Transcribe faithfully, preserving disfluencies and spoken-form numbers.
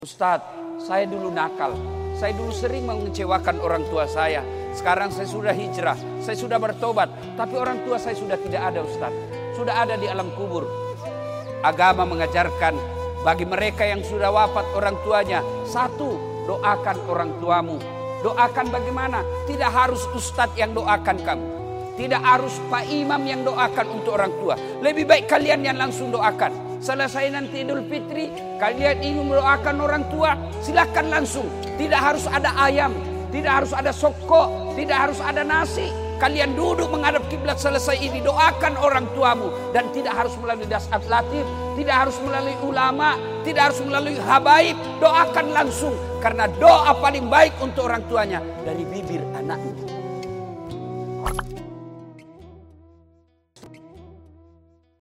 Ustadz, saya dulu nakal. Saya dulu sering mengecewakan orang tua saya. Sekarang saya sudah hijrah, saya sudah bertobat. Tapi orang tua saya sudah tidak ada, Ustadz. Sudah ada di alam kubur. Agama mengajarkan bagi mereka yang sudah wafat orang tuanya, satu, doakan orang tuamu. Doakan bagaimana? Tidak harus Ustadz yang doakan kamu. Tidak harus Pak Imam yang doakan untuk orang tua. Lebih baik kalian yang langsung doakan. Selesai nanti Idul Fitri, kalian ingin mendoakan orang tua, silakan langsung. Tidak harus ada ayam, tidak harus ada soko, tidak harus ada nasi. Kalian duduk menghadap kiblat, selesai ini doakan orang tuamu. Dan tidak harus melalui dasat latif, tidak harus melalui ulama, tidak harus melalui habaib. Doakan langsung, karena doa paling baik untuk orang tuanya dari bibir anaknya.